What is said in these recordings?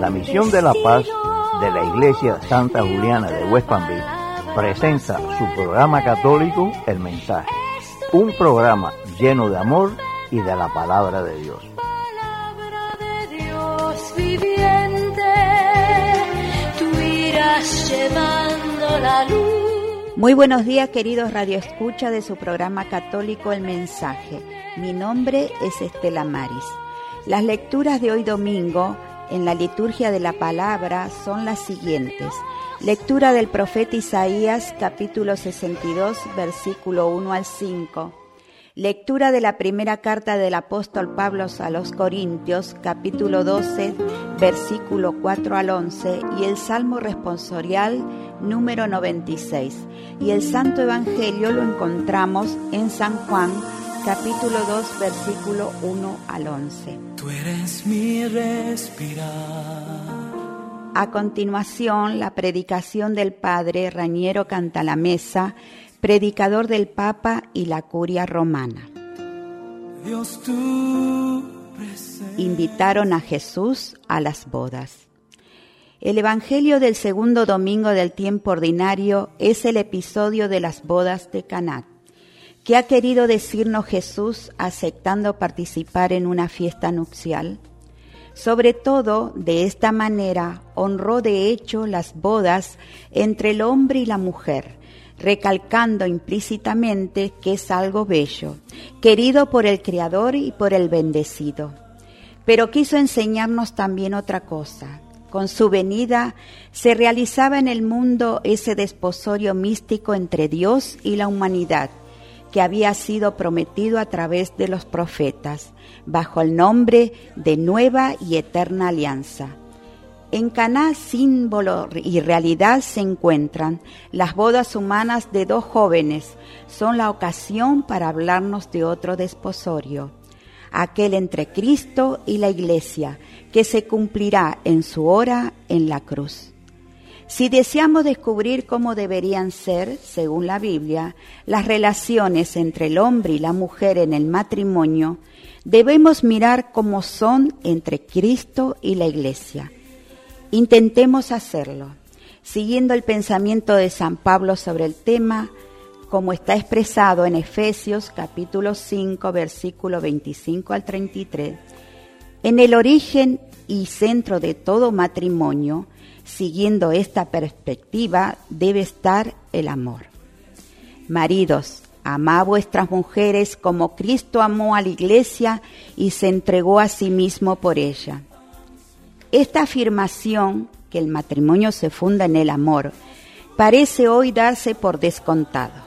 La Misión de la Paz de la Iglesia Santa Juliana de West Palm Beach presenta su programa católico El Mensaje, un programa lleno de amor y de la palabra de Dios. Palabra de Dios viviente, tú irás llevando la luz. Muy buenos días, queridos radioescuchas de su programa católico El Mensaje. Mi nombre es Estela Maris. Las lecturas de hoy domingo en la liturgia de la palabra son las siguientes. Lectura del profeta Isaías, capítulo 62, versículo 1 al 5. Lectura de la primera carta del apóstol Pablo a los Corintios, capítulo 12, versículo 4 al 11, y el Salmo responsorial número 96. Y el Santo Evangelio lo encontramos en San Juan, capítulo 2, versículo 1 al 11. Tú eres mi respirar. A continuación, la predicación del padre Raniero Cantalamessa, predicador del Papa y la Curia Romana. Dios, tú presente. Invitaron a Jesús a las bodas. El Evangelio del segundo domingo del tiempo ordinario es el episodio de las bodas de Caná. ¿Qué ha querido decirnos Jesús aceptando participar en una fiesta nupcial? Sobre todo, de esta manera, honró de hecho las bodas entre el hombre y la mujer, recalcando implícitamente que es algo bello, querido por el Creador y por el bendecido. Pero quiso enseñarnos también otra cosa. Con su venida se realizaba en el mundo ese desposorio místico entre Dios y la humanidad, que había sido prometido a través de los profetas, bajo el nombre de Nueva y Eterna Alianza. En Caná, símbolo y realidad se encuentran. Las bodas humanas de dos jóvenes son la ocasión para hablarnos de otro desposorio, aquel entre Cristo y la Iglesia, que se cumplirá en su hora en la cruz. Si deseamos descubrir cómo deberían ser, según la Biblia, las relaciones entre el hombre y la mujer en el matrimonio, debemos mirar cómo son entre Cristo y la Iglesia. Intentemos hacerlo, siguiendo el pensamiento de San Pablo sobre el tema, como está expresado en Efesios capítulo 5, versículo 25 al 33. En el origen y centro de todo matrimonio, siguiendo esta perspectiva, debe estar el amor. Maridos, amad a vuestras mujeres como Cristo amó a la Iglesia y se entregó a sí mismo por ella. Esta afirmación, que el matrimonio se funda en el amor, parece hoy darse por descontado.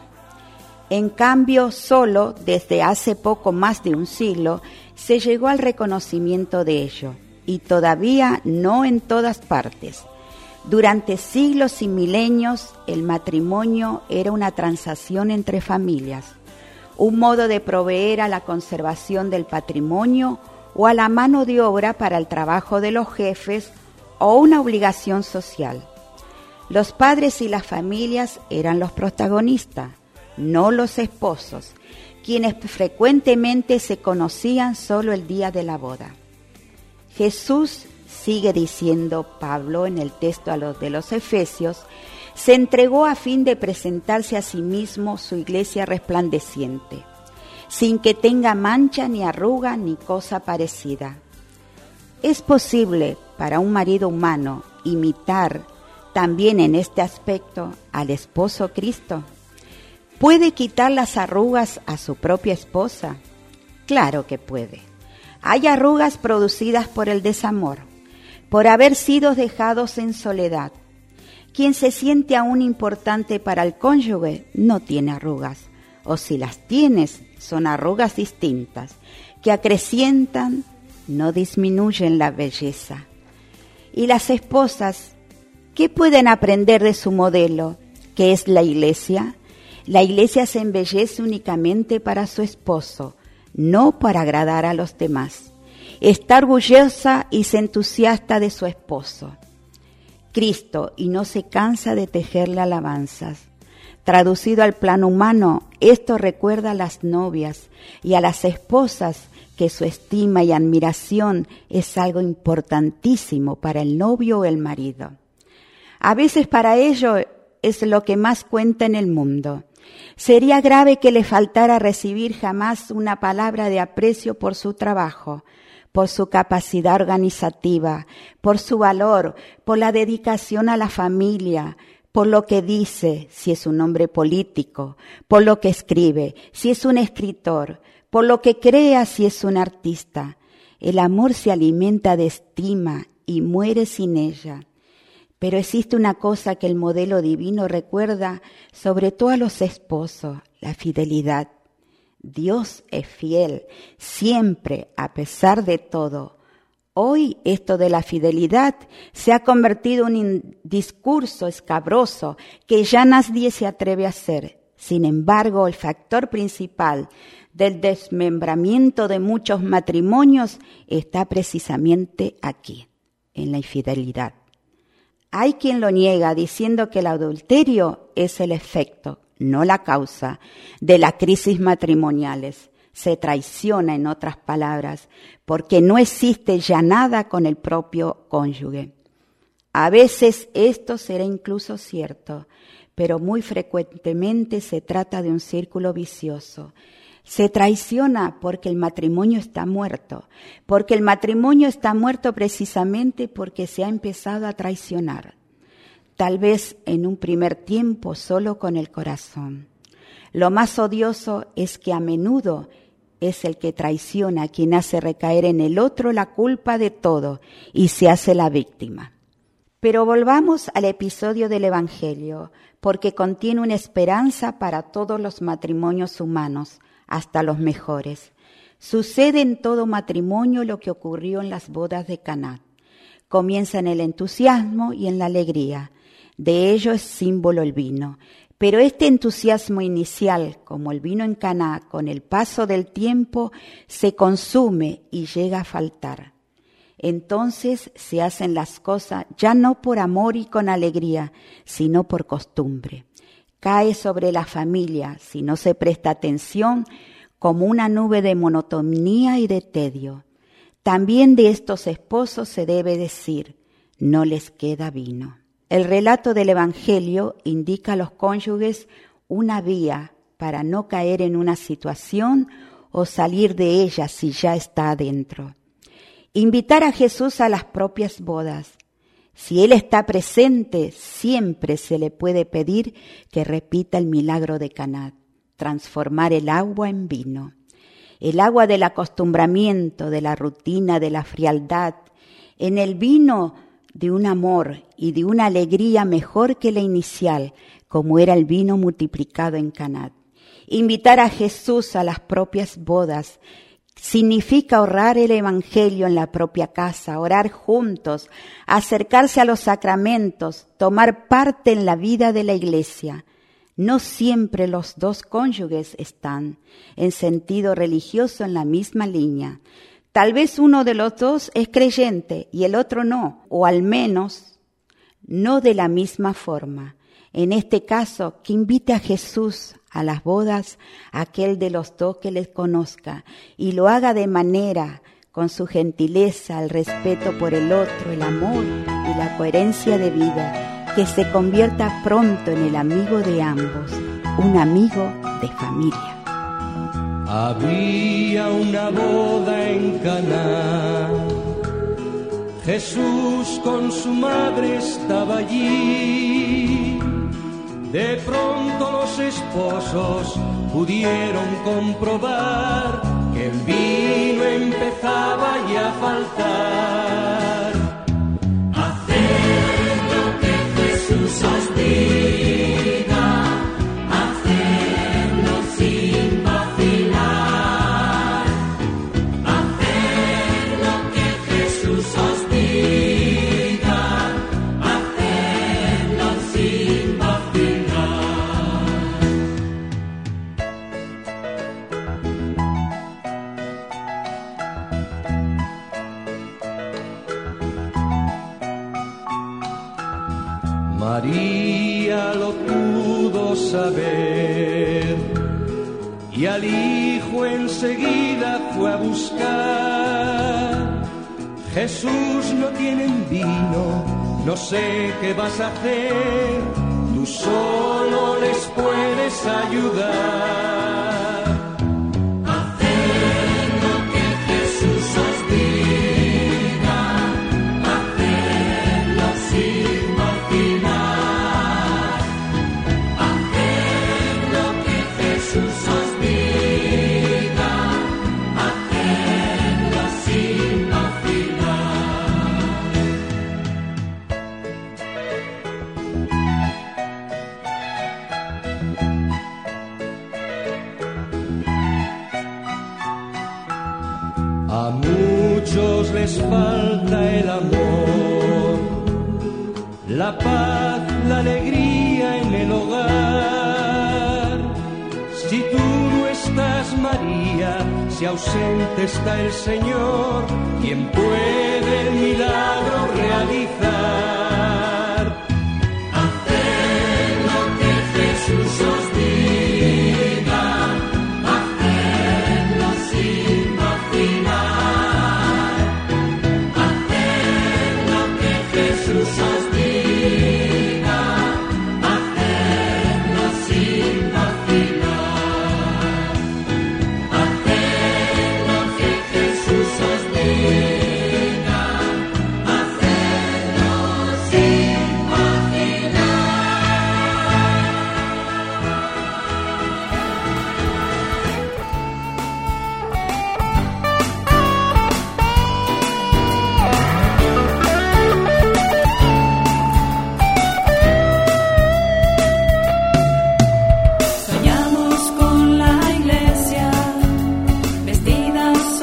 En cambio, solo desde hace poco más de un siglo se llegó al reconocimiento de ello, y todavía no en todas partes. Durante siglos y milenios, el matrimonio era una transacción entre familias, un modo de proveer a la conservación del patrimonio o a la mano de obra para el trabajo de los jefes o una obligación social. Los padres y las familias eran los protagonistas, no los esposos, quienes frecuentemente se conocían solo el día de la boda. Jesús, sigue diciendo Pablo en el texto de los Efesios, se entregó a fin de presentarse a sí mismo su iglesia resplandeciente, sin que tenga mancha ni arruga ni cosa parecida. ¿Es posible para un marido humano imitar también en este aspecto al esposo Cristo? ¿Puede quitar las arrugas a su propia esposa? Claro que puede. Hay arrugas producidas por el desamor, por haber sido dejados en soledad. Quien se siente aún importante para el cónyuge no tiene arrugas, o si las tienes, son arrugas distintas, que acrecientan, no disminuyen la belleza. Y las esposas, ¿qué pueden aprender de su modelo, que es la Iglesia? La Iglesia se embellece únicamente para su esposo, no para agradar a los demás. Está orgullosa y se entusiasta de su esposo, Cristo, y no se cansa de tejerle alabanzas. Traducido al plano humano, esto recuerda a las novias y a las esposas que su estima y admiración es algo importantísimo para el novio o el marido. A veces para ello es lo que más cuenta en el mundo. Sería grave que le faltara recibir jamás una palabra de aprecio por su trabajo, por su capacidad organizativa, por su valor, por la dedicación a la familia, por lo que dice, si es un hombre político, por lo que escribe, si es un escritor, por lo que crea, si es un artista. El amor se alimenta de estima y muere sin ella. Pero existe una cosa que el modelo divino recuerda sobre todo a los esposos, la fidelidad. Dios es fiel, siempre, a pesar de todo. Hoy esto de la fidelidad se ha convertido en un discurso escabroso que ya nadie se atreve a hacer. Sin embargo, el factor principal del desmembramiento de muchos matrimonios está precisamente aquí, en la infidelidad. Hay quien lo niega diciendo que el adulterio es el efecto, no la causa, de las crisis matrimoniales. Se traiciona, en otras palabras, porque no existe ya nada con el propio cónyuge. A veces esto será incluso cierto, pero muy frecuentemente se trata de un círculo vicioso. Se traiciona porque el matrimonio está muerto precisamente porque se ha empezado a traicionar. Tal vez en un primer tiempo solo con el corazón. Lo más odioso es que a menudo es el que traiciona quien hace recaer en el otro la culpa de todo y se hace la víctima. Pero volvamos al episodio del Evangelio, porque contiene una esperanza para todos los matrimonios humanos, hasta los mejores. Sucede en todo matrimonio lo que ocurrió en las bodas de Caná. Comienza en el entusiasmo y en la alegría. De ello es símbolo el vino. Pero este entusiasmo inicial, como el vino en Caná, con el paso del tiempo, se consume y llega a faltar. Entonces se hacen las cosas ya no por amor y con alegría, sino por costumbre. Cae sobre la familia, si no se presta atención, como una nube de monotonía y de tedio. También de estos esposos se debe decir, no les queda vino. El relato del Evangelio indica a los cónyuges una vía para no caer en una situación o salir de ella si ya está adentro. Invitar a Jesús a las propias bodas. Si Él está presente, siempre se le puede pedir que repita el milagro de Caná, transformar el agua en vino. El agua del acostumbramiento, de la rutina, de la frialdad, en el vino de un amor y de una alegría mejor que la inicial, como era el vino multiplicado en Caná. Invitar a Jesús a las propias bodas significa orar el Evangelio en la propia casa, orar juntos, acercarse a los sacramentos, tomar parte en la vida de la iglesia. No siempre los dos cónyuges están, en sentido religioso, en la misma línea. Tal vez uno de los dos es creyente y el otro no, o al menos no de la misma forma. En este caso, que invite a Jesús a las bodas, aquel de los dos que les conozca, y lo haga de manera, con su gentileza, el respeto por el otro, el amor y la coherencia de vida, que se convierta pronto en el amigo de ambos, un amigo de familia. Había una boda en Caná, Jesús con su madre estaba allí. De pronto los esposos pudieron comprobar que el vino empezaba ya a faltar. Haced lo que Jesús os diga, hacedlo sin vacilar. Haced lo que Jesús os diga, hacedlo sin vacilar. María lo pudo saber y al hijo enseguida fue a buscar. Jesús, no tienen vino, no sé qué vas a hacer, tú solo les puedes ayudar. A muchos les falta el amor, la paz, la alegría en el hogar. Si tú no estás, María, si ausente está el Señor, ¿quién puede el milagro realizar? Haced lo que Jesús os diga, hacedlo sin vacilar. Haced lo que Jesús os diga, hacedlo sin vacilar. Haced lo que Jesús os diga, hacedlo sin vacilar. Soñamos con la iglesia, vestida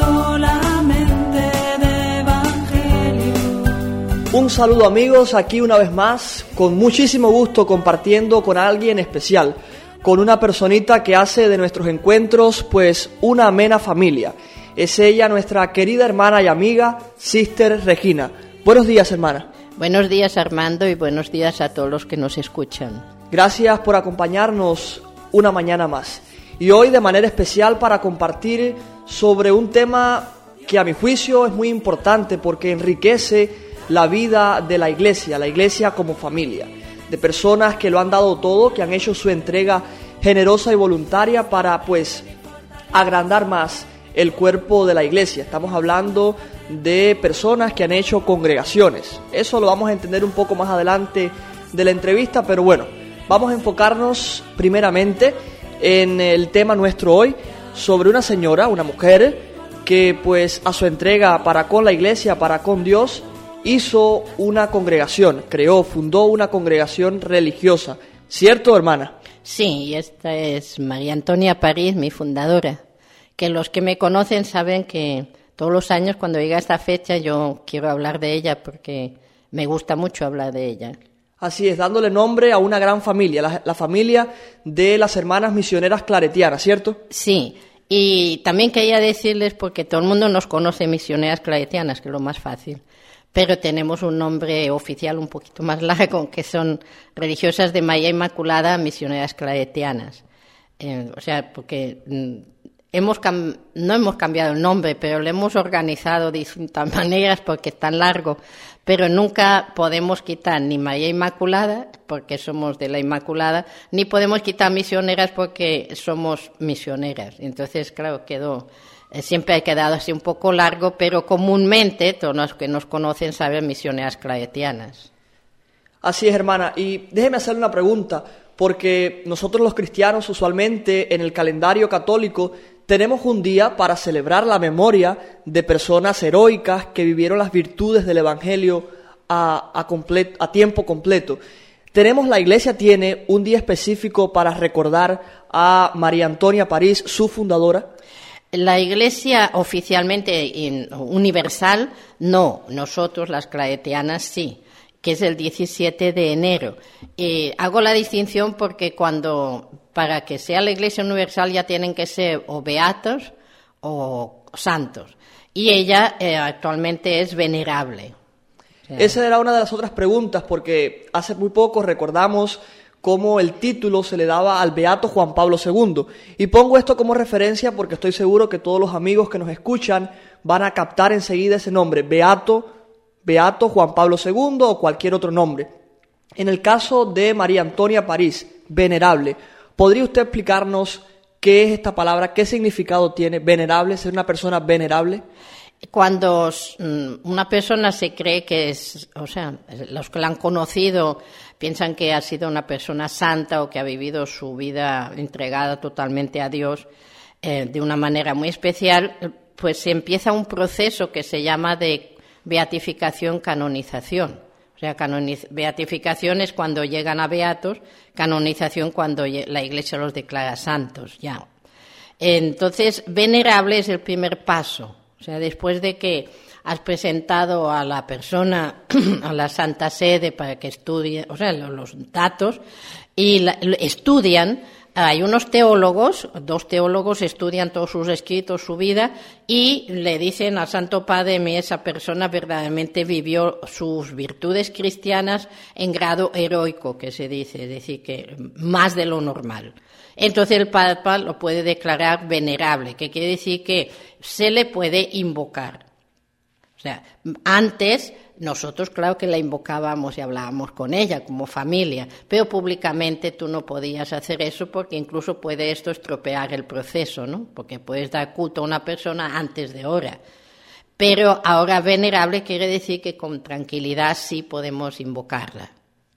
solamente de evangelio. Un saludo amigos, aquí una vez más, con muchísimo gusto compartiendo con alguien especial, con una personita que hace de nuestros encuentros pues una amena familia. Es ella nuestra querida hermana y amiga, Sister Regina. Buenos días, hermana. Buenos días, Armando, y buenos días a todos los que nos escuchan. Gracias por acompañarnos una mañana más. Y hoy de manera especial para compartir sobre un tema que a mi juicio es muy importante porque enriquece la vida de la iglesia como familia, de personas que lo han dado todo, que han hecho su entrega generosa y voluntaria para pues agrandar más el cuerpo de la iglesia. Estamos hablando de personas que han hecho congregaciones. Eso lo vamos a entender un poco más adelante de la entrevista, pero bueno, vamos a enfocarnos primeramente en el tema nuestro hoy, sobre una señora, una mujer, que pues a su entrega para con la iglesia, para con Dios, hizo una congregación, fundó una congregación religiosa. ¿Cierto, hermana? Sí, y esta es María Antonia París, mi fundadora, que los que me conocen saben que todos los años cuando llega esta fecha yo quiero hablar de ella porque me gusta mucho hablar de ella. Así es, dándole nombre a una gran familia, la familia de las hermanas misioneras claretianas, ¿cierto? Sí, y también quería decirles, porque todo el mundo nos conoce misioneras claretianas, que es lo más fácil, pero tenemos un nombre oficial un poquito más largo, que son Religiosas de María Inmaculada, misioneras claretianas. O sea, porque no hemos cambiado el nombre, pero lo hemos organizado de distintas maneras porque es tan largo, pero nunca podemos quitar ni María Inmaculada, porque somos de la Inmaculada, ni podemos quitar misioneras porque somos misioneras. Entonces, claro, siempre ha quedado así un poco largo, pero comúnmente todos los que nos conocen saben misioneras claretianas. Así es, hermana, y déjeme hacerle una pregunta, porque nosotros los cristianos usualmente en el calendario católico tenemos un día para celebrar la memoria de personas heroicas que vivieron las virtudes del Evangelio a tiempo completo. La Iglesia tiene un día específico para recordar a María Antonia París, su fundadora. La Iglesia oficialmente universal, no. Nosotros, las claretianas, sí, que es el 17 de enero. Hago la distinción porque para que sea la Iglesia universal ya tienen que ser o beatos o santos. Y ella actualmente es venerable. Esa era una de las otras preguntas, porque hace muy poco recordamos cómo el título se le daba al beato Juan Pablo II. Y pongo esto como referencia porque estoy seguro que todos los amigos que nos escuchan van a captar enseguida ese nombre, beato Juan Pablo II o cualquier otro nombre. En el caso de María Antonia París, venerable, ¿podría usted explicarnos qué es esta palabra, qué significado tiene venerable, ser una persona venerable? Cuando una persona se cree que es, o sea, los que la han conocido piensan que ha sido una persona santa o que ha vivido su vida entregada totalmente a Dios de una manera muy especial, pues se empieza un proceso que se llama de beatificación, canonización. O sea, beatificación es cuando llegan a beatos, canonización cuando la Iglesia los declara santos, ya. Entonces, venerable es el primer paso. O sea, después de que has presentado a la persona a la Santa Sede para que estudie, o sea, los datos, y estudian. Hay unos teólogos, 2 teólogos estudian todos sus escritos, su vida, y le dicen al Santo Padre, esa persona verdaderamente vivió sus virtudes cristianas en grado heroico, que se dice, es decir, que más de lo normal. Entonces el Papa lo puede declarar venerable, que quiere decir que se le puede invocar. O sea, antes nosotros claro que la invocábamos y hablábamos con ella como familia, pero públicamente tú no podías hacer eso porque incluso puede esto estropear el proceso, ¿no? Porque puedes dar culto a una persona antes de hora. Pero ahora venerable quiere decir que con tranquilidad sí podemos invocarla.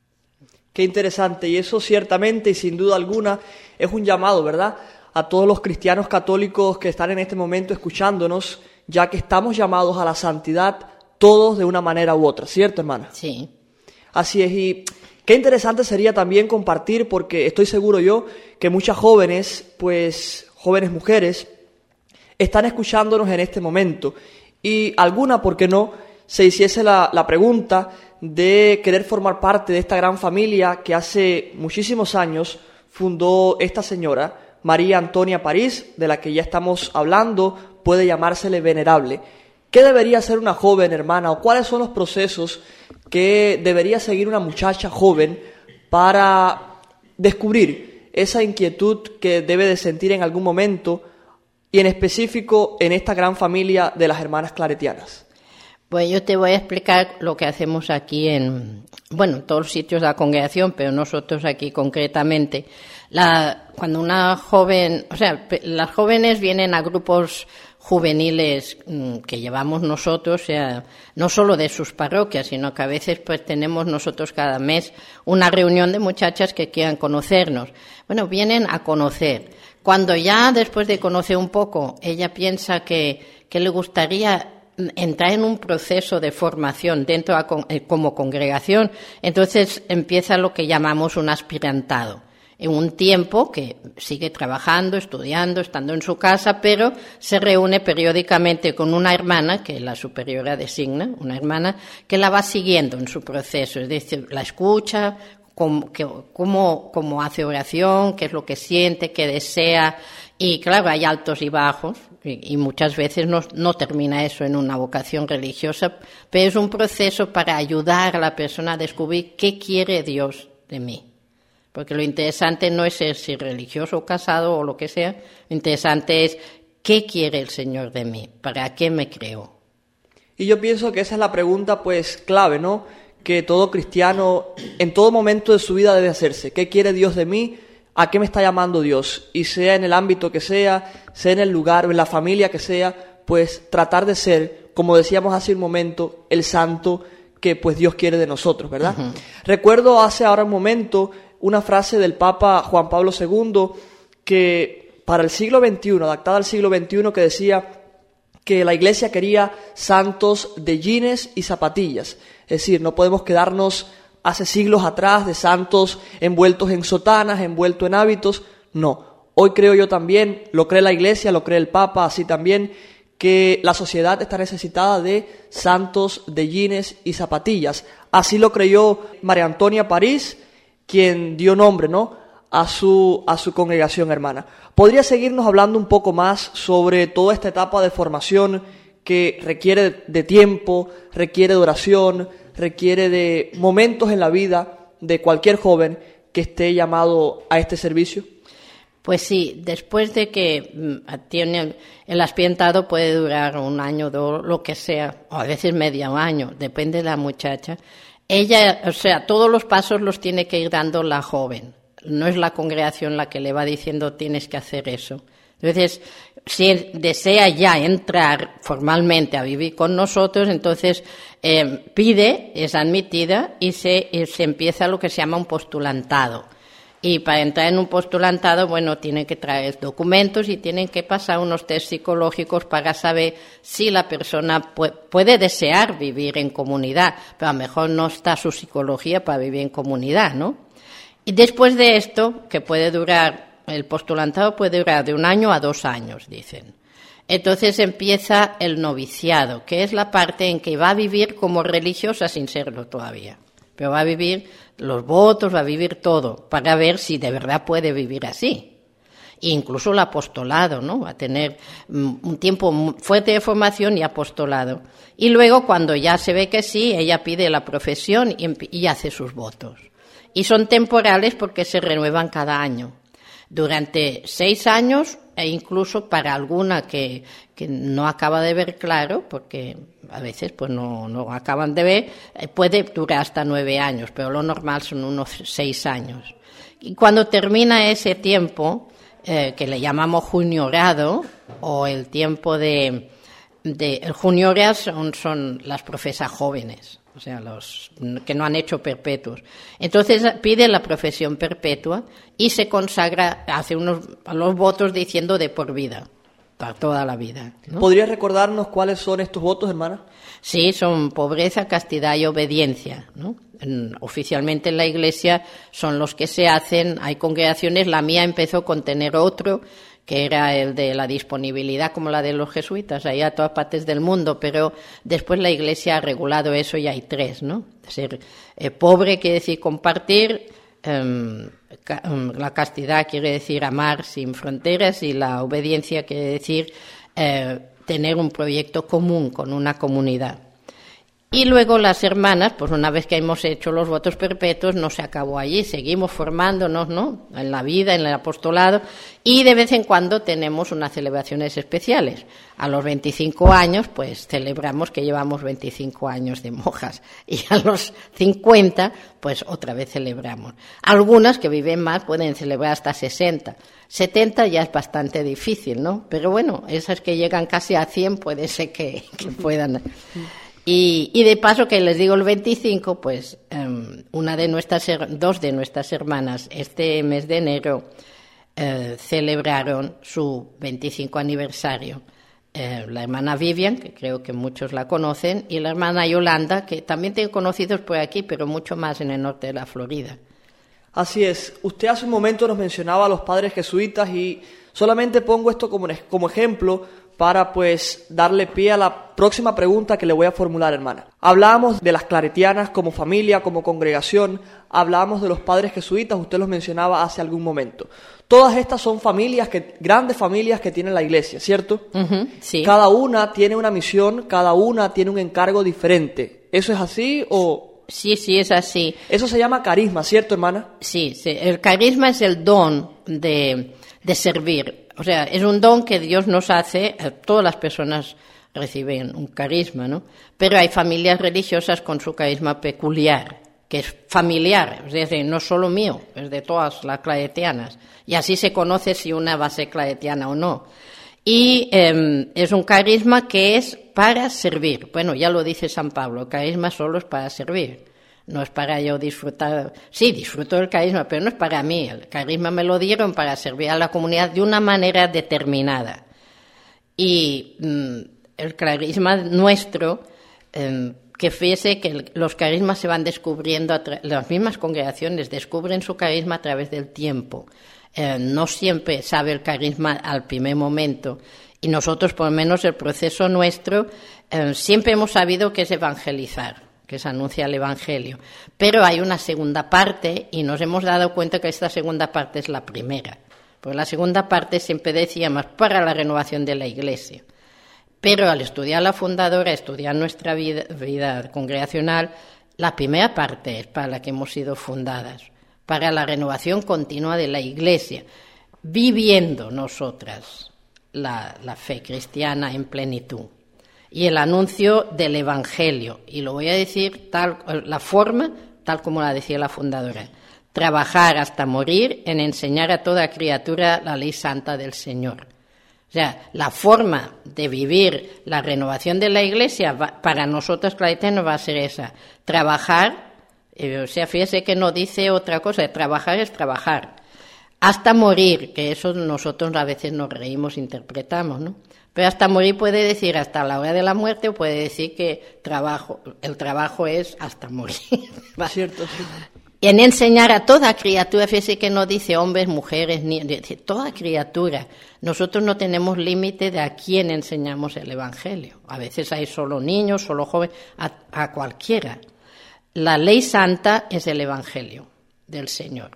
Qué interesante, y eso ciertamente y sin duda alguna es un llamado, ¿verdad?, a todos los cristianos católicos que están en este momento escuchándonos, ya que estamos llamados a la santidad todos de una manera u otra, ¿cierto, hermana? Sí. Así es, y qué interesante sería también compartir, porque estoy seguro yo que muchas jóvenes, jóvenes mujeres, están escuchándonos en este momento, y alguna, ¿por qué no?, se hiciese la pregunta de querer formar parte de esta gran familia que hace muchísimos años fundó esta señora, María Antonia París, de la que ya estamos hablando, puede llamársele venerable. ¿Qué debería hacer una joven, hermana, o cuáles son los procesos que debería seguir una muchacha joven para descubrir esa inquietud que debe de sentir en algún momento y en específico en esta gran familia de las hermanas claretianas? Pues yo te voy a explicar lo que hacemos aquí en todos los sitios de la congregación, pero nosotros aquí concretamente. Cuando una joven, las jóvenes vienen a grupos juveniles que llevamos nosotros, o sea, no solo de sus parroquias, sino que a veces pues tenemos nosotros cada mes una reunión de muchachas que quieran conocernos. Bueno, vienen a conocer. Cuando ya después de conocer un poco, ella piensa que le gustaría entrar en un proceso de formación dentro como congregación, entonces empieza lo que llamamos un aspirantado. En un tiempo que sigue trabajando, estudiando, estando en su casa, pero se reúne periódicamente con una hermana, que la superiora designa, una hermana que la va siguiendo en su proceso, es decir, la escucha, cómo hace oración, qué es lo que siente, qué desea, y claro, hay altos y bajos, y muchas veces no termina eso en una vocación religiosa, pero es un proceso para ayudar a la persona a descubrir qué quiere Dios de mí. Porque lo interesante no es ser si religioso o casado o lo que sea, lo interesante es qué quiere el Señor de mí, para qué me creó. Y yo pienso que esa es la pregunta clave, ¿no?, que todo cristiano en todo momento de su vida debe hacerse. ¿Qué quiere Dios de mí? ¿A qué me está llamando Dios? Y sea en el ámbito que sea en el lugar o en la familia que sea, pues tratar de ser, como decíamos hace un momento, el santo que pues Dios quiere de nosotros, ¿verdad? Uh-huh. Recuerdo hace ahora un momento una frase del Papa Juan Pablo II que para el siglo XXI, adaptada al siglo XXI, que decía que la Iglesia quería santos de jeans y zapatillas. Es decir, no podemos quedarnos hace siglos atrás de santos envueltos en sotanas, envueltos en hábitos. No, hoy creo yo también, lo cree la Iglesia, lo cree el Papa, así también, que la sociedad está necesitada de santos de jeans y zapatillas. Así lo creyó María Antonia París, quien dio nombre, ¿no?, a su congregación hermana. ¿Podría seguirnos hablando un poco más sobre toda esta etapa de formación que requiere de tiempo, requiere de oración, requiere de momentos en la vida de cualquier joven que esté llamado a este servicio? Pues sí, después de que tiene el aspientado puede durar 1 año, 2, lo que sea, o a veces medio año, depende de la muchacha. Ella, o sea, todos los pasos los tiene que ir dando la joven. No es la congregación la que le va diciendo tienes que hacer eso. Entonces, si desea ya entrar formalmente a vivir con nosotros, entonces pide, es admitida y se empieza lo que se llama un postulantado. Y para entrar en un postulantado, bueno, tienen que traer documentos y tienen que pasar unos test psicológicos para saber si la persona puede desear vivir en comunidad, pero a lo mejor no está su psicología para vivir en comunidad, ¿no? Y después de esto, que puede durar, el postulantado puede durar de 1 año a 2 años, dicen. Entonces empieza el noviciado, que es la parte en que va a vivir como religiosa sin serlo todavía. Pero va a vivir los votos, va a vivir todo, para ver si de verdad puede vivir así. E incluso el apostolado, ¿no? Va a tener un tiempo fuerte de formación y apostolado. Y luego, cuando ya se ve que sí, ella pide la profesión y hace sus votos. Y son temporales porque se renuevan cada año. Durante 6 años, e incluso para alguna que no acaba de ver claro, porque a veces pues no acaban de ver, puede durar hasta 9 años, pero lo normal son unos 6 años. Y cuando termina ese tiempo, que le llamamos juniorado, o el tiempo el juniorado son las profesas jóvenes, o sea, los que no han hecho perpetuos. Entonces pide la profesión perpetua y se consagra, hace los votos diciendo de por vida, para toda la vida, ¿no? ¿Podrías recordarnos cuáles son estos votos, hermana? Sí, son pobreza, castidad y obediencia, ¿no? Oficialmente en la Iglesia son los que se hacen, hay congregaciones, la mía empezó con tener otro, que era el de la disponibilidad, como la de los jesuitas, ahí a todas partes del mundo, pero después la Iglesia ha regulado eso y hay 3, ¿no? Ser pobre quiere decir compartir, la castidad quiere decir amar sin fronteras y la obediencia quiere decir tener un proyecto común con una comunidad. Y luego las hermanas, pues una vez que hemos hecho los votos perpetuos, no se acabó allí, seguimos formándonos, ¿no? En la vida, en el apostolado, y de vez en cuando tenemos unas celebraciones especiales. A los 25 años, pues celebramos que llevamos 25 años de monjas, y a los 50, pues otra vez celebramos. Algunas que viven más pueden celebrar hasta 60. 70 ya es bastante difícil, ¿no? Pero bueno, esas que llegan casi a 100 puede ser que puedan. Y de paso que les digo el 25, pues dos de nuestras hermanas este mes de enero celebraron su 25 aniversario. La hermana Vivian, que creo que muchos la conocen, y la hermana Yolanda, que también tengo conocidos por aquí, pero mucho más en el norte de la Florida. Así es. Usted hace un momento nos mencionaba a los padres jesuitas y solamente pongo esto como ejemplo para pues darle pie a la próxima pregunta que le voy a formular, hermana. Hablábamos de las claretianas como familia, como congregación, hablábamos de los padres jesuitas, usted los mencionaba hace algún momento. Todas estas son grandes familias que tiene la Iglesia, ¿cierto? Uh-huh, sí. Cada una tiene una misión, cada una tiene un encargo diferente. ¿Eso es así o...? Sí, es así. Eso se llama carisma, ¿cierto, hermana? Sí. El carisma es el don de servir. O sea, es un don que Dios nos hace, todas las personas reciben un carisma, ¿no? Pero hay familias religiosas con su carisma peculiar, que es familiar, es decir, no solo mío, es de todas las claretianas. Y así se conoce si una va a ser claretiana o no. Y es un carisma que es para servir. Bueno, ya lo dice San Pablo, el carisma solo es para servir. No es para yo disfrutar. Sí, disfruto del carisma, pero no es para mí. El carisma me lo dieron para servir a la comunidad de una manera determinada. Y el carisma nuestro, que fíjese que los carismas se van descubriendo, las mismas congregaciones descubren su carisma a través del tiempo. No siempre sabe el carisma al primer momento. Y nosotros, por lo menos, el proceso nuestro, siempre hemos sabido que es evangelizar, que se anuncia el Evangelio. Pero hay una segunda parte y nos hemos dado cuenta que esta segunda parte es la primera. Porque la segunda parte siempre decíamos para la renovación de la Iglesia. Pero al estudiar la fundadora, estudiar nuestra vida congregacional, la primera parte es para la que hemos sido fundadas. para la renovación continua de la Iglesia, viviendo nosotras la fe cristiana en plenitud. Y el anuncio del Evangelio, y lo voy a decir la forma tal como la decía la fundadora: trabajar hasta morir en enseñar a toda criatura la ley santa del Señor. O sea, la forma de vivir la renovación de la Iglesia para nosotros claretianos va a ser esa: trabajar, o sea, fíjese que no dice otra cosa, trabajar es trabajar, hasta morir, que eso nosotros a veces nos reímos, interpretamos, ¿no? Pero hasta morir puede decir hasta la hora de la muerte, o puede decir que el trabajo es hasta morir. Cierto, sí. En enseñar a toda criatura, fíjese que no dice hombres, mujeres, ni dice toda criatura. Nosotros no tenemos límite de a quién enseñamos el Evangelio. A veces hay solo niños, solo jóvenes, a cualquiera. La ley santa es el Evangelio del Señor.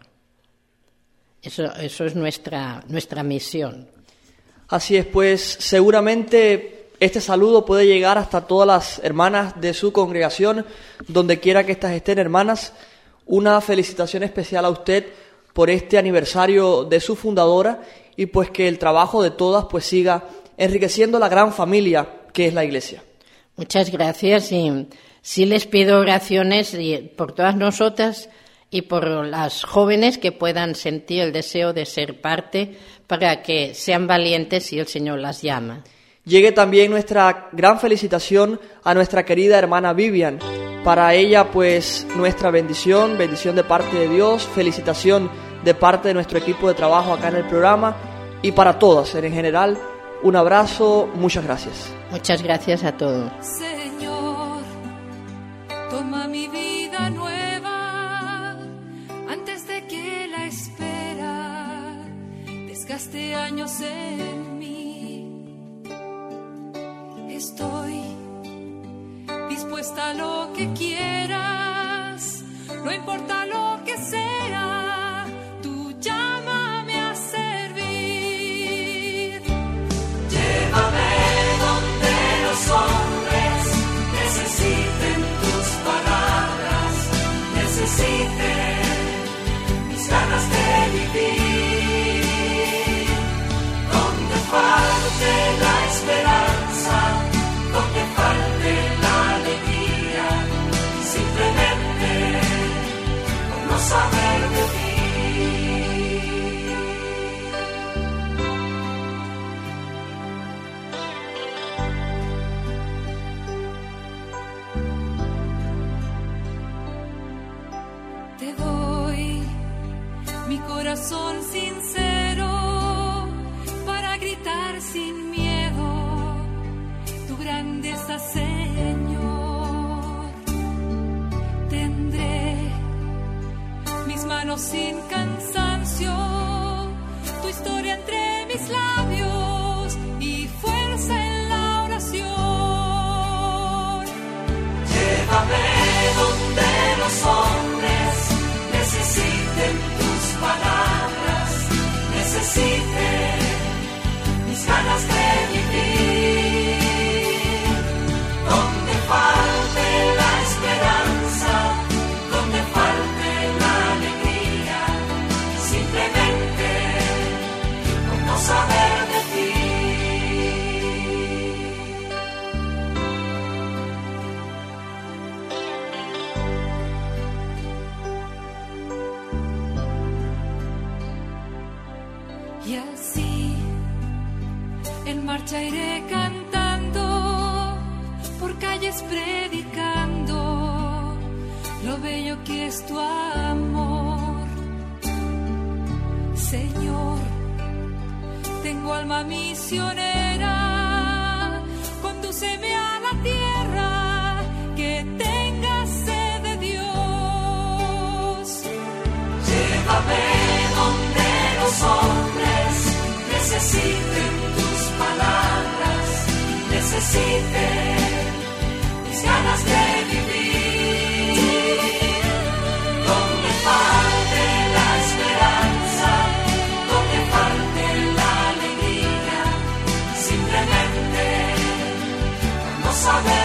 Eso es nuestra misión. Así es, pues seguramente este saludo puede llegar hasta todas las hermanas de su congregación, donde quiera que estas estén, hermanas. Una felicitación especial a usted por este aniversario de su fundadora, y pues que el trabajo de todas pues siga enriqueciendo la gran familia que es la Iglesia. Muchas gracias, y sí les pido oraciones por todas nosotras y por las jóvenes que puedan sentir el deseo de ser parte, para que sean valientes si el Señor las llama. Llegue también nuestra gran felicitación a nuestra querida hermana Vivian. Para ella, pues, nuestra bendición de parte de Dios, felicitación de parte de nuestro equipo de trabajo acá en el programa, y para todas en general, un abrazo, muchas gracias. Muchas gracias a todos. Señor, toma mi vida nueva antes de que la espera desgaste años en mí. Estoy dispuesta a lo que quieras, no importa lo que sea, tú llámame a servir. Llévame donde los hombres necesiten tus palabras, necesiten mis ganas de vivir, donde falte la esperanza, donde falte la alegría, simplemente por no saber de ti. Te doy mi corazón sincero para gritar sin miedo tu grandeza, Señor. Tendré mis manos sin cansancio, tu historia entre mis labios y fuerza en la oración. Llévame donde los hombres necesiten tus palabras, necesiten mis ganas de vivir, donde falte la esperanza, donde falte la alegría, simplemente por no saber de ti. Y así en marcha iré cantando, por calles predicando lo bello que es tu amor. Señor, tengo alma misionera, condúceme a la tierra que tenga sed de Dios. Llévame donde los hombres necesiten tus palabras, necesiten mis ganas de vivir, donde falte la esperanza, donde falte la alegría, simplemente por no saber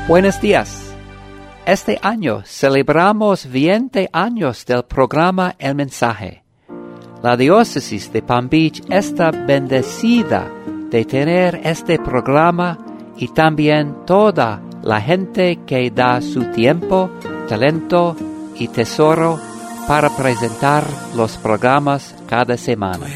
Buenos días. Este año celebramos 20 años del programa El Mensaje. La diócesis de Palm Beach está bendecida de tener este programa y también toda la gente que da su tiempo, talento y tesoro para presentar los programas cada semana.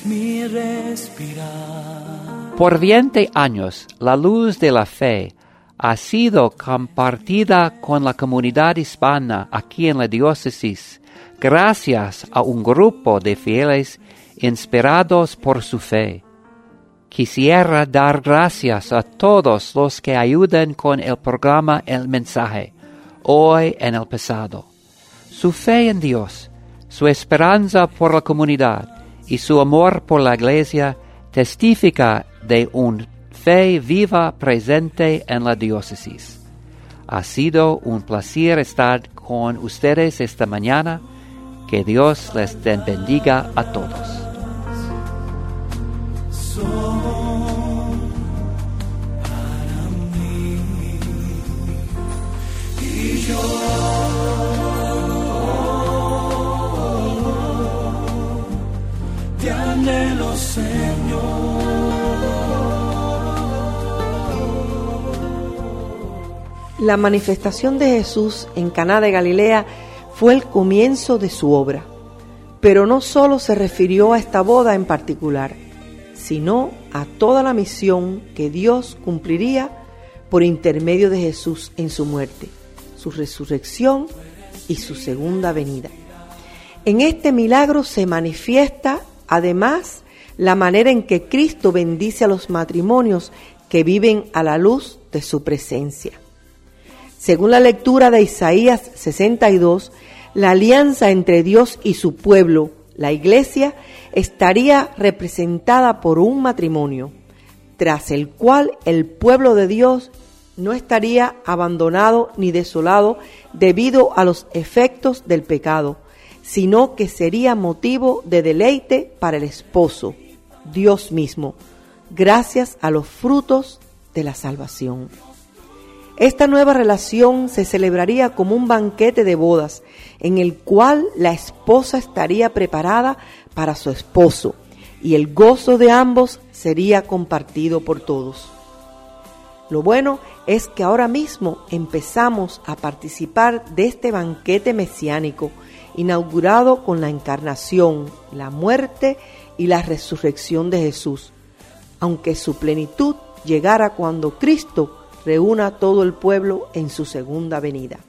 Por 20 años, la luz de la fe ha sido compartida con la comunidad hispana aquí en la diócesis, gracias a un grupo de fieles inspirados por su fe. Quisiera dar gracias a todos los que ayudan con el programa El Mensaje, hoy en el pasado. Su fe en Dios, su esperanza por la comunidad y su amor por la Iglesia testifica de una fe viva presente en la diócesis. Ha sido un placer estar con ustedes esta mañana. Que Dios les bendiga a todos. Te anhelo, Señor. La manifestación de Jesús en Caná de Galilea fue el comienzo de su obra, pero no solo se refirió a esta boda en particular, sino a toda la misión que Dios cumpliría por intermedio de Jesús en su muerte, su resurrección y su segunda venida. En este milagro se manifiesta, además, la manera en que Cristo bendice a los matrimonios que viven a la luz de su presencia. Según la lectura de Isaías 62, la alianza entre Dios y su pueblo, la Iglesia, estaría representada por un matrimonio, tras el cual el pueblo de Dios no estaría abandonado ni desolado debido a los efectos del pecado, sino que sería motivo de deleite para el esposo, Dios mismo, gracias a los frutos de la salvación. Esta nueva relación se celebraría como un banquete de bodas, en el cual la esposa estaría preparada para su esposo, y el gozo de ambos sería compartido por todos. Lo bueno es que ahora mismo empezamos a participar de este banquete mesiánico, inaugurado con la encarnación, la muerte y la resurrección de Jesús, aunque su plenitud llegara cuando Cristo reúna a todo el pueblo en su segunda venida.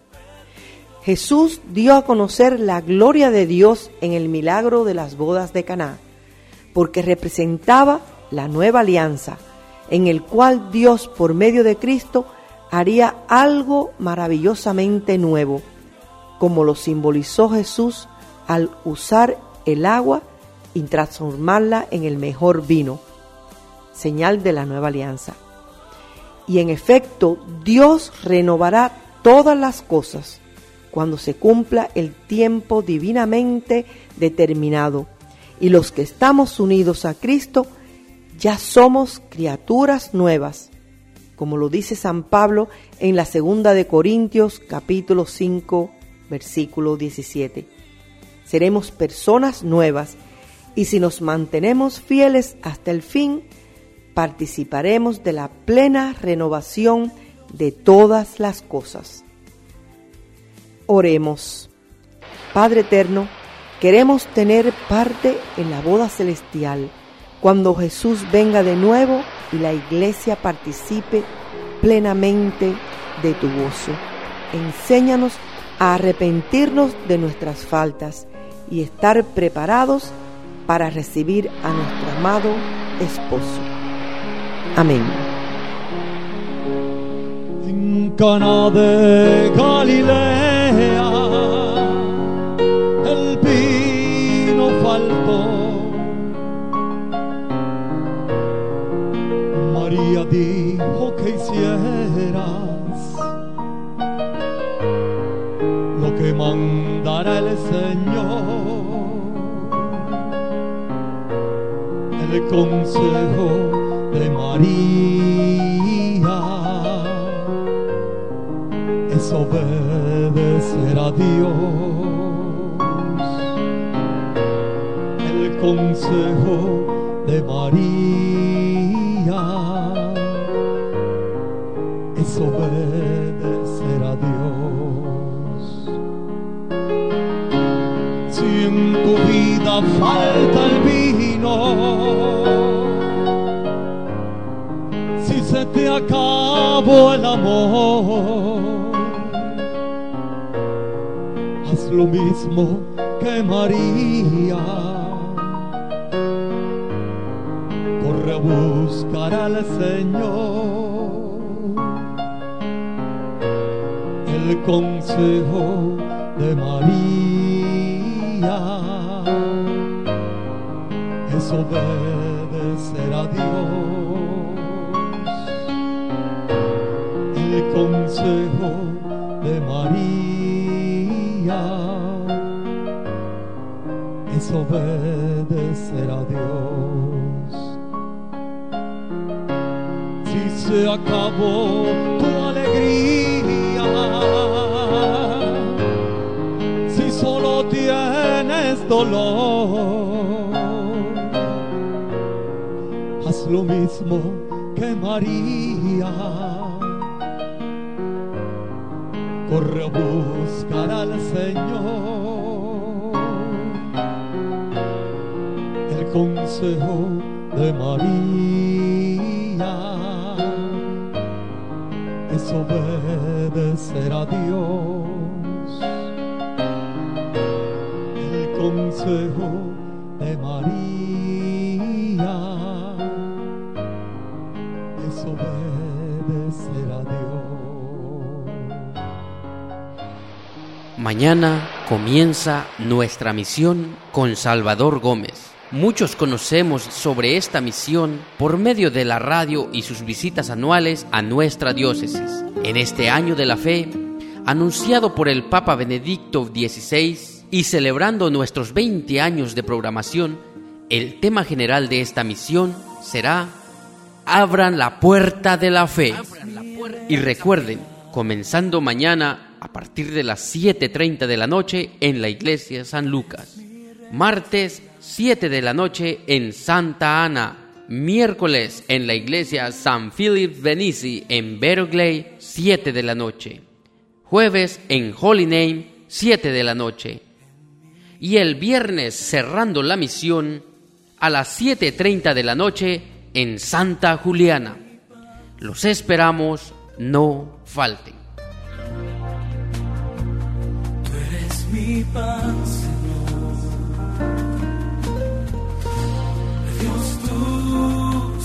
Jesús dio a conocer la gloria de Dios en el milagro de las bodas de Caná, porque representaba la nueva alianza, en el cual Dios, por medio de Cristo, haría algo maravillosamente nuevo, como lo simbolizó Jesús al usar el agua y transformarla en el mejor vino, señal de la nueva alianza. Y en efecto, Dios renovará todas las cosas cuando se cumpla el tiempo divinamente determinado. Y los que estamos unidos a Cristo ya somos criaturas nuevas, como lo dice San Pablo en la 2 de Corintios, capítulo 5, versículo 17. Seremos personas nuevas, y si nos mantenemos fieles hasta el fin, participaremos de la plena renovación de todas las cosas. Oremos. Padre eterno, queremos tener parte en la boda celestial, cuando Jesús venga de nuevo y la Iglesia participe plenamente de tu gozo. Enséñanos a arrepentirnos de nuestras faltas y estar preparados para recibir a nuestro amado esposo. Amén. En Caná de Galilea el vino faltó. María dijo que hicieras lo que mandara el Señor. El consejo de María es obedecer a Dios. El consejo de María es obedecer a Dios. Si en tu vida falta el vino, si se te acabó el amor, haz lo mismo que María. Corre a buscar al Señor. El consejo de María es obedecer a Dios. El consejo de María es obedecer a Dios. Si se acabó tu alegría, si solo tienes dolor, haz lo mismo que María. Corre a buscar al Señor. El consejo de María es obedecer a Dios. El consejo de María es obedecer a Dios. Mañana comienza nuestra misión con Salvador Gómez. Muchos conocemos sobre esta misión por medio de la radio y sus visitas anuales a nuestra diócesis. En este año de la fe, anunciado por el Papa Benedicto XVI y celebrando nuestros 20 años de programación, el tema general de esta misión será Abran la puerta de la fe. Y recuerden, comenzando mañana a partir de las 7:30 de la noche en la iglesia San Lucas. Martes, 7 de la noche en Santa Ana. Miércoles en la iglesia San Philip Venice en Berkeley, 7 de la noche. Jueves en Holy Name, 7 de la noche. Y el viernes cerrando la misión a las 7:30 de la noche en Santa Juliana. Los esperamos, no falten. Tú eres mi pan, Señor. Dios, tus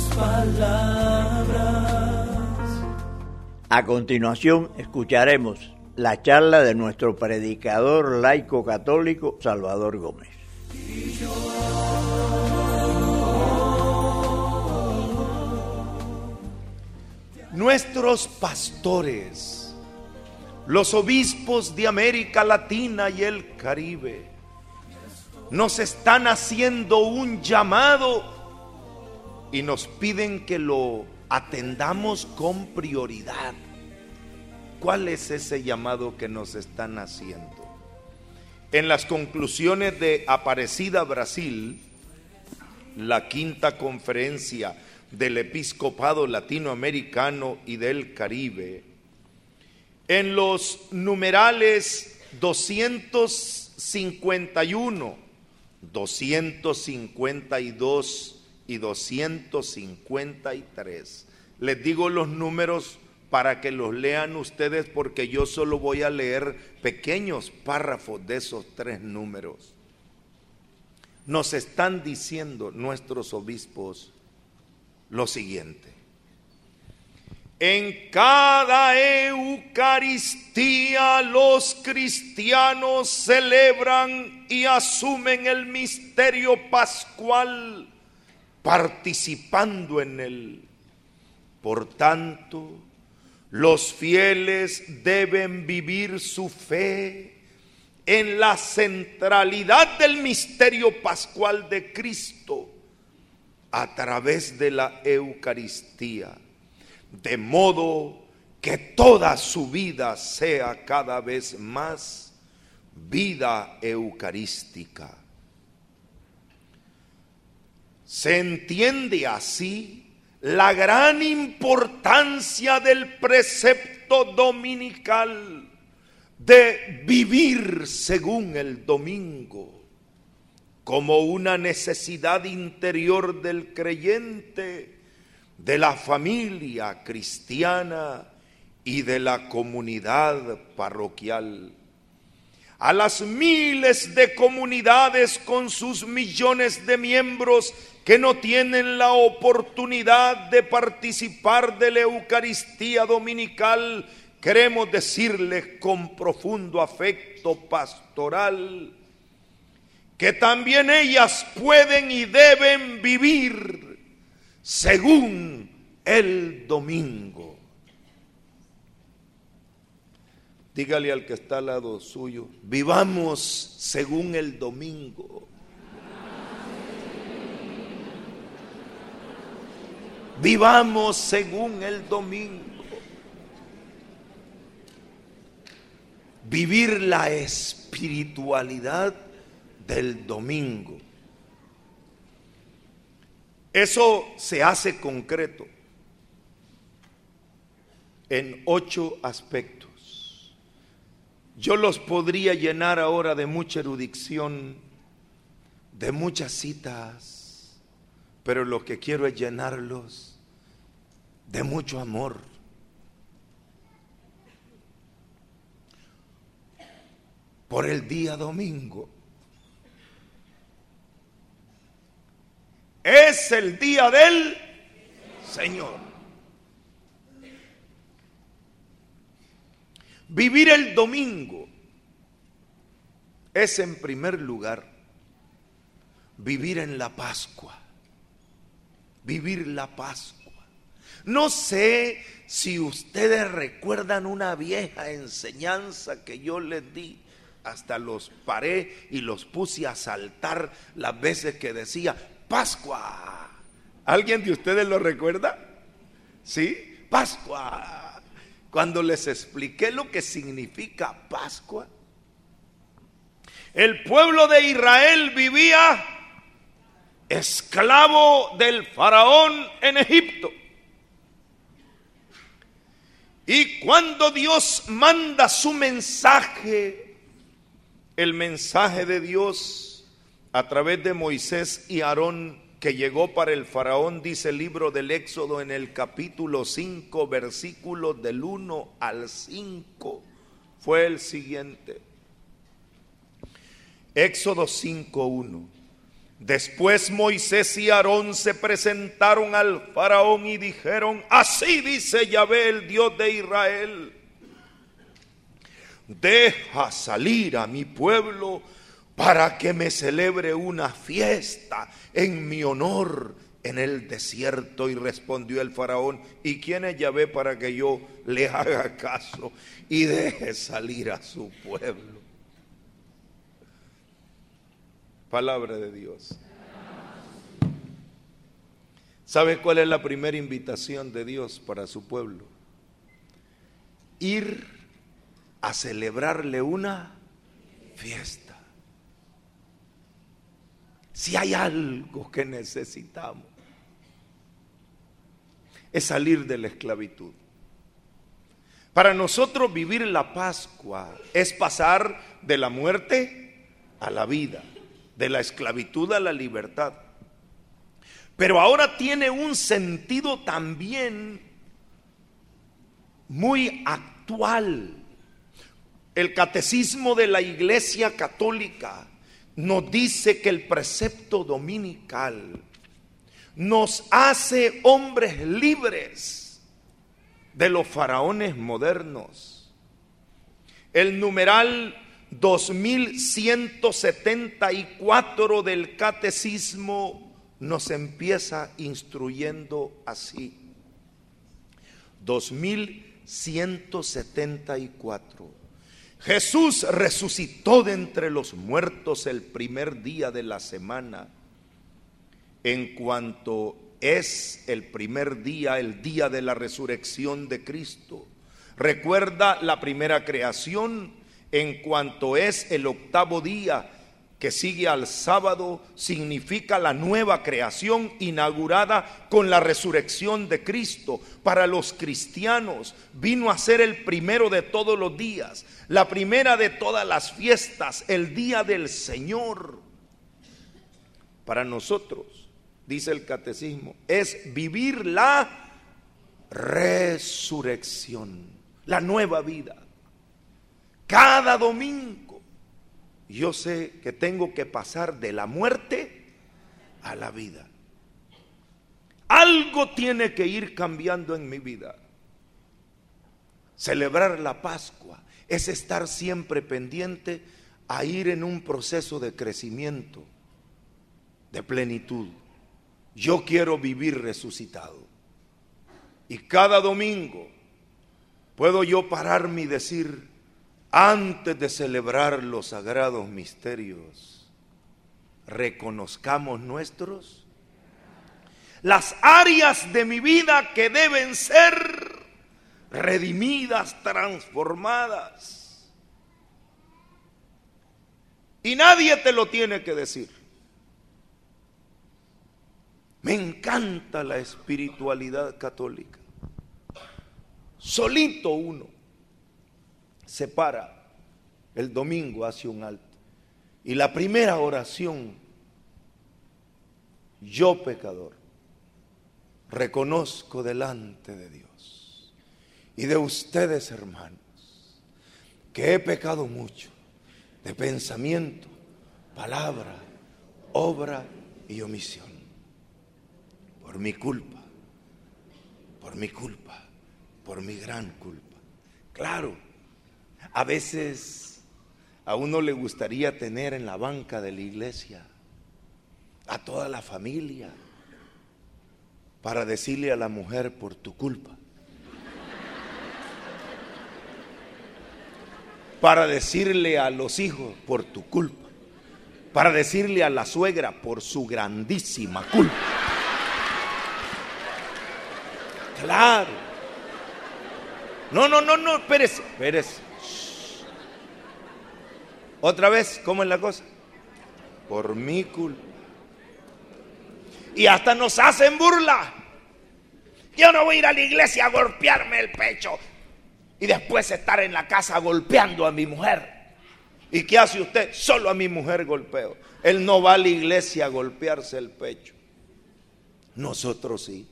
palabras. A continuación escucharemos la charla de nuestro predicador laico católico Salvador Gómez. Nuestros pastores, los obispos de América Latina y el Caribe, nos están haciendo un llamado y nos piden que lo atendamos con prioridad. ¿Cuál es ese llamado que nos están haciendo? En las conclusiones de Aparecida, Brasil, la quinta conferencia del Episcopado Latinoamericano y del Caribe, en los numerales 251, 252 y 253. Les digo los números para que los lean ustedes, porque yo solo voy a leer pequeños párrafos de esos tres números. Nos están diciendo nuestros obispos lo siguiente: en cada Eucaristía los cristianos celebran y asumen el misterio pascual, participando en él. Por tanto, los fieles deben vivir su fe en la centralidad del misterio pascual de Cristo a través de la Eucaristía, de modo que toda su vida sea cada vez más vida eucarística. Se entiende así la gran importancia del precepto dominical de vivir según el domingo, como una necesidad interior del creyente, de la familia cristiana y de la comunidad parroquial. A las miles de comunidades con sus millones de miembros que no tienen la oportunidad de participar de la Eucaristía dominical, queremos decirles con profundo afecto pastoral que también ellas pueden y deben vivir según el domingo. Dígale al que está al lado suyo, vivamos según el domingo. Vivamos según el domingo. Vivir la espiritualidad del domingo. Eso se hace concreto en 8 aspectos. Yo los podría llenar ahora de mucha erudición, de muchas citas, pero lo que quiero es llenarlos de mucho amor. Por el día domingo. Es el día del Señor. Vivir el domingo es, en primer lugar, vivir en la Pascua. Vivir la Pascua. No sé si ustedes recuerdan una vieja enseñanza que yo les di. Hasta los paré y los puse a saltar las veces que decía Pascua. ¿Alguien de ustedes lo recuerda? ¿Sí? Pascua. Cuando les expliqué lo que significa Pascua, el pueblo de Israel vivía esclavo del faraón en Egipto. Y cuando Dios manda su mensaje, el mensaje de Dios a través de Moisés y Aarón, que llegó para el faraón, dice el libro del Éxodo en el capítulo 5, versículos del 1 al 5, fue el siguiente. Éxodo 5:1. Después Moisés y Aarón se presentaron al faraón y dijeron: así dice Yahvé, el Dios de Israel: deja salir a mi pueblo para que me celebre una fiesta en mi honor en el desierto. Y respondió el faraón: ¿y quién es Yahvé para que yo le haga caso y deje salir a su pueblo? Palabra de Dios. ¿Sabe cuál es la primera invitación de Dios para su pueblo? Ir a celebrarle una fiesta. Si hay algo que necesitamos, es salir de la esclavitud. Para nosotros vivir la Pascua es pasar de la muerte a la vida, de la esclavitud a la libertad. Pero ahora tiene un sentido también muy actual. El catecismo de la Iglesia Católica nos dice que el precepto dominical nos hace hombres libres de los faraones modernos. El numeral 2174 del catecismo nos empieza instruyendo así. 2174. Jesús resucitó de entre los muertos el primer día de la semana. En cuanto es el primer día, el día de la resurrección de Cristo, Recuerda la primera creación en cuanto es el octavo día que sigue al sábado, significa la nueva creación inaugurada con la resurrección de Cristo. Para los cristianos vino a ser el primero de todos los días, la primera de todas las fiestas, el día del Señor. Para nosotros, dice el catecismo, es vivir la resurrección, la nueva vida. Cada domingo yo sé que tengo que pasar de la muerte a la vida. Algo tiene que ir cambiando en mi vida. Celebrar la Pascua es estar siempre pendiente a ir en un proceso de crecimiento, de plenitud. Yo quiero vivir resucitado. Y cada domingo puedo yo pararme y decir, antes de celebrar los sagrados misterios, reconozcamos las áreas de mi vida que deben ser redimidas, transformadas. Y nadie te lo tiene que decir. Me encanta la espiritualidad católica. Solito uno se para el domingo, hace un alto, y la primera oración: yo pecador, reconozco delante de Dios y de ustedes, hermanos, que he pecado mucho de pensamiento, palabra, obra y omisión. Por mi culpa, por mi culpa, por mi gran culpa. Claro, a veces a uno le gustaría tener en la banca de la iglesia a toda la familia para decirle a la mujer: por tu culpa. Para decirle a los hijos: por tu culpa. Para decirle a la suegra: por su grandísima culpa. Claro. No, espérese. Otra vez, ¿cómo es la cosa? Por mi culpa. Y hasta nos hacen burla. Yo no voy a ir a la iglesia a golpearme el pecho y después estar en la casa golpeando a mi mujer. ¿Y qué hace usted? Solo a mi mujer golpeo. Él no va a la iglesia a golpearse el pecho. Nosotros sí.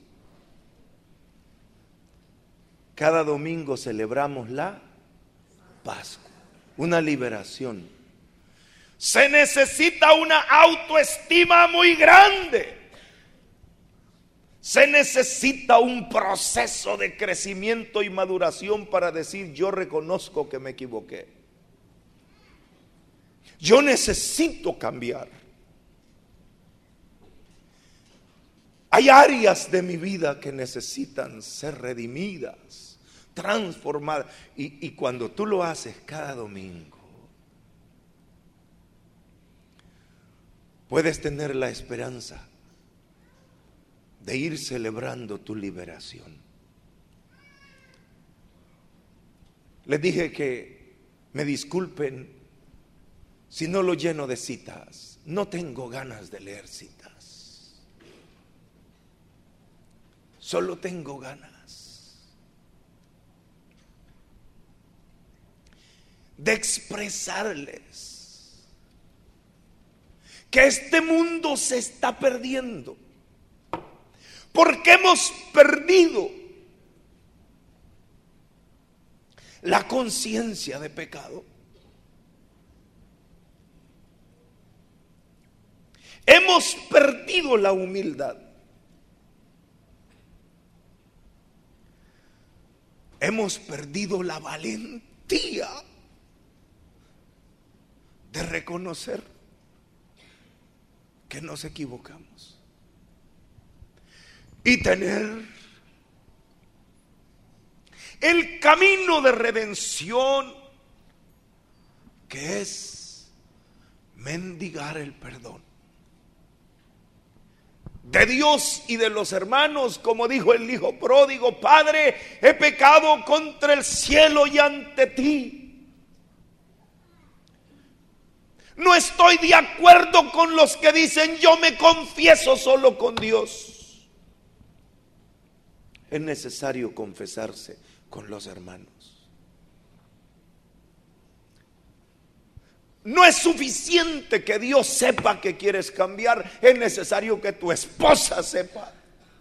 Cada domingo celebramos la Pascua, una liberación. Se necesita una autoestima muy grande. Se necesita un proceso de crecimiento y maduración para decir: yo reconozco que me equivoqué. Yo necesito cambiar. Hay áreas de mi vida que necesitan ser redimidas, transformadas. Y cuando tú lo haces cada domingo, puedes tener la esperanza de ir celebrando tu liberación. Les dije que me disculpen si no lo lleno de citas. No tengo ganas de leer citas. Solo tengo ganas de expresarles que este mundo se está perdiendo, porque hemos perdido la conciencia de pecado. Hemos perdido la humildad. Hemos perdido la valentía de reconocer que nos equivocamos y tener el camino de redención, que es mendigar el perdón. de Dios y de los hermanos, como dijo el hijo pródigo: Padre, he pecado contra el cielo y ante ti. No estoy de acuerdo con los que dicen: yo me confieso solo con Dios. Es necesario confesarse con los hermanos. No es suficiente que Dios sepa que quieres cambiar, es necesario que tu esposa sepa,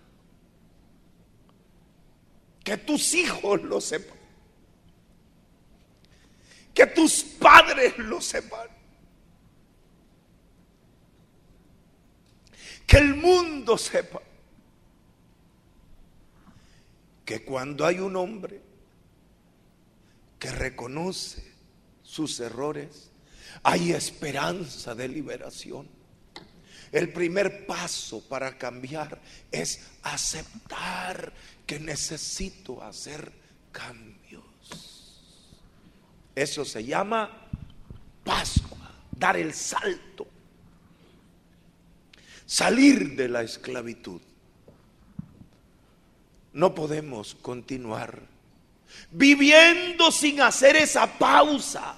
que tus hijos lo sepan, que tus padres lo sepan, que el mundo sepa que cuando hay un hombre que reconoce sus errores, hay esperanza de liberación. El primer paso para cambiar es aceptar que necesito hacer cambios. Eso se llama Pascua, dar el salto, salir de la esclavitud. No podemos continuar viviendo sin hacer esa pausa.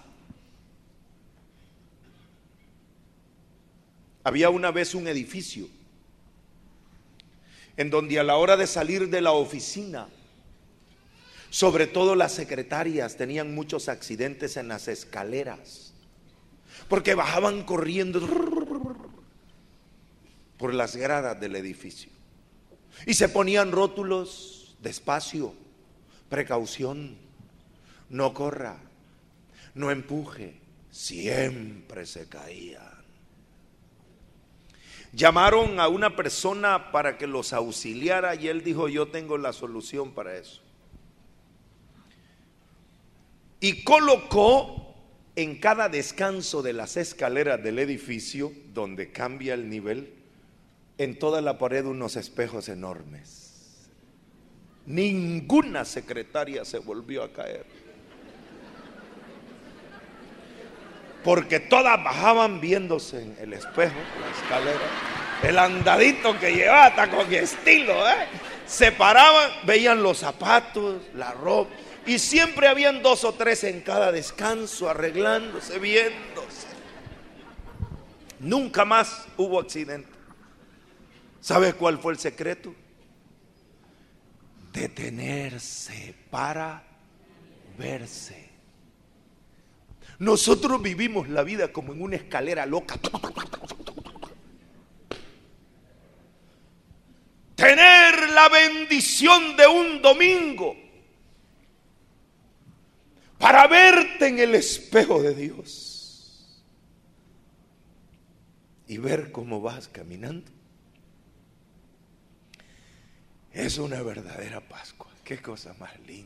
Había una vez un edificio en donde a la hora de salir de la oficina, sobre todo las secretarias tenían muchos accidentes en las escaleras, porque bajaban corriendo por las gradas del edificio y se ponían rótulos: despacio, precaución, no corra, no empuje. Siempre se caían. Llamaron a una persona para que los auxiliara y él dijo: yo tengo la solución para eso. Y colocó en cada descanso de las escaleras del edificio, donde cambia el nivel, en toda la pared unos espejos enormes. Ninguna secretaria se volvió a caer, porque todas bajaban viéndose en el espejo, la escalera, el andadito que llevaba hasta con estilo, se paraban, veían los zapatos, la ropa, y siempre habían 2 o 3 en cada descanso, arreglándose, viéndose. Nunca más hubo accidente. ¿Sabes cuál fue el secreto? Detenerse para verse. Nosotros vivimos la vida como en una escalera loca. Tener la bendición de un domingo para verte en el espejo de Dios y ver cómo vas caminando. Es una verdadera Pascua. Qué cosa más linda.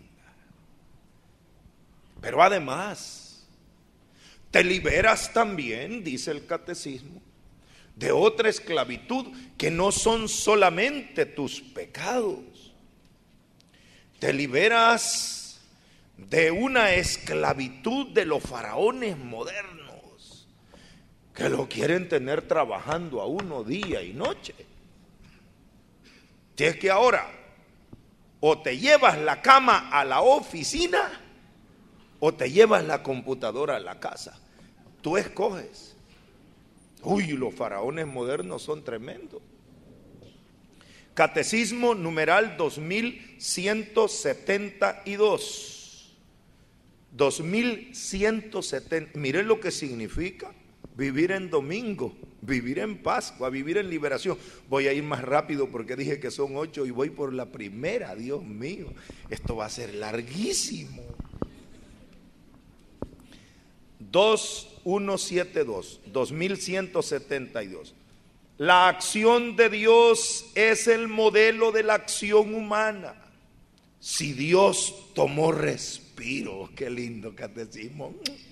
Pero además, te liberas también, dice el catecismo, de otra esclavitud que no son solamente tus pecados. Te liberas de una esclavitud de los faraones modernos que lo quieren tener trabajando a uno día y noche. Si es que ahora o te llevas la cama a la oficina o te llevas la computadora a la casa. Tú escoges. Uy, los faraones modernos son tremendos. Catecismo numeral 2172. 2170. Miren lo que significa vivir en domingo, vivir en Pascua, vivir en liberación. Voy a ir más rápido porque dije que son 8 y voy por la primera. Dios mío, esto va a ser larguísimo. 2172. La acción de Dios es el modelo de la acción humana. Si Dios tomó respiro, qué lindo catecismo.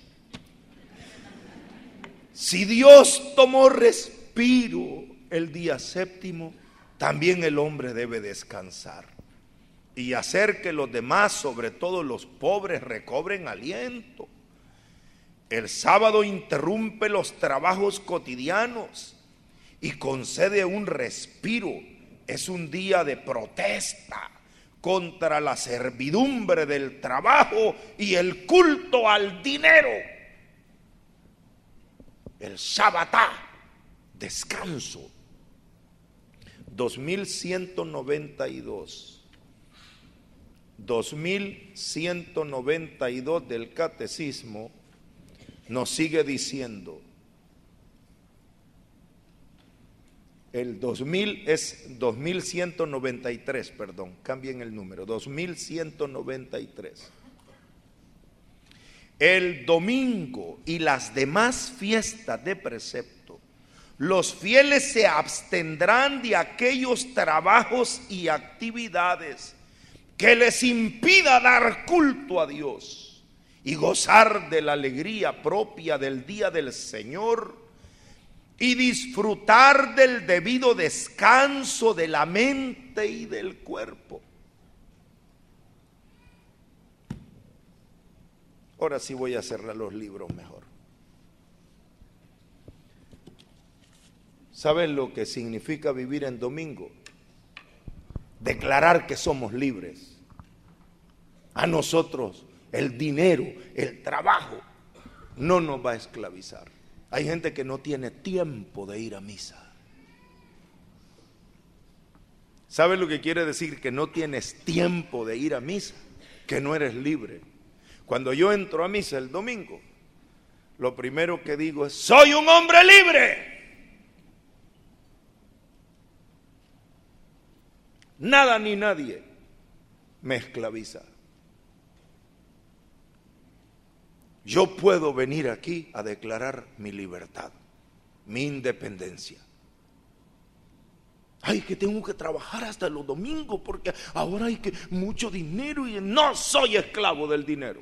Si Dios tomó respiro el día séptimo, también el hombre debe descansar y hacer que los demás, sobre todo los pobres, recobren aliento. El sábado interrumpe los trabajos cotidianos y concede un respiro. Es un día de protesta contra la servidumbre del trabajo y el culto al dinero. El Shabbatá, descanso. 2192 del Catecismo nos sigue diciendo, el 2000 es 2193, perdón, cambien el número, 2193. El domingo y las demás fiestas de precepto, los fieles se abstendrán de aquellos trabajos y actividades que les impida dar culto a Dios y gozar de la alegría propia del día del Señor y disfrutar del debido descanso de la mente y del cuerpo. Ahora sí voy a cerrar los libros mejor. ¿Saben lo que significa vivir en domingo? Declarar que somos libres. A nosotros el dinero, el trabajo no nos va a esclavizar. Hay gente que no tiene tiempo de ir a misa. ¿Sabes lo que quiere decir que no tienes tiempo de ir a misa? Que no eres libre. Cuando yo entro a misa el domingo, lo primero que digo es: ¡soy un hombre libre! Nada ni nadie me esclaviza. Yo puedo venir aquí a declarar mi libertad, mi independencia. Ay, que tengo que trabajar hasta los domingos porque ahora hay que mucho dinero y no soy esclavo del dinero.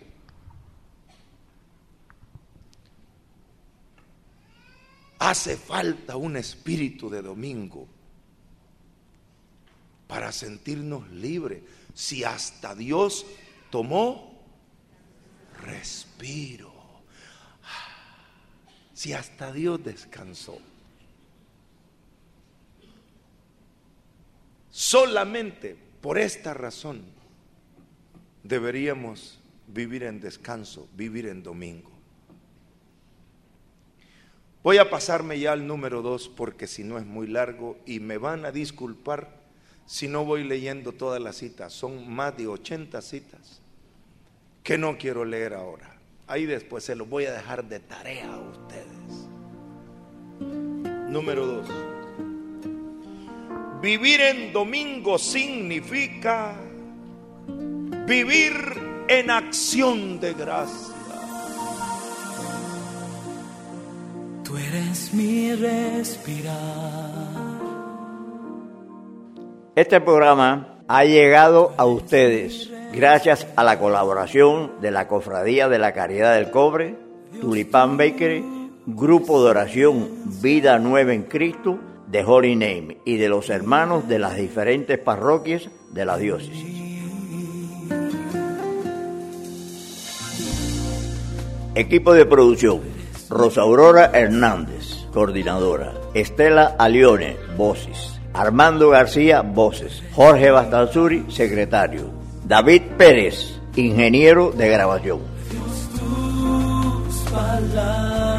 Hace falta un espíritu de domingo para sentirnos libres. Si hasta Dios tomó respiro, si hasta Dios descansó, solamente por esta razón deberíamos vivir en descanso, vivir en domingo. Voy a pasarme ya al número 2 porque si no es muy largo y me van a disculpar si no voy leyendo todas las citas. Son más de 80 citas que no quiero leer ahora. Ahí después se los voy a dejar de tarea a ustedes. Número 2. Vivir en domingo significa vivir en acción de gracia. Tú eres mi respirar. Este programa ha llegado a ustedes gracias a la colaboración de la Cofradía de la Caridad del Cobre, Tulipán Bakery, Grupo de Oración Vida Nueva en Cristo de Holy Name y de los hermanos de las diferentes parroquias de la diócesis. Equipo de producción: Rosa Aurora Hernández, coordinadora; Estela Alione, voces; Armando García, voces; Jorge Bastanzuri, secretario; David Pérez, ingeniero de grabación. Tus palabras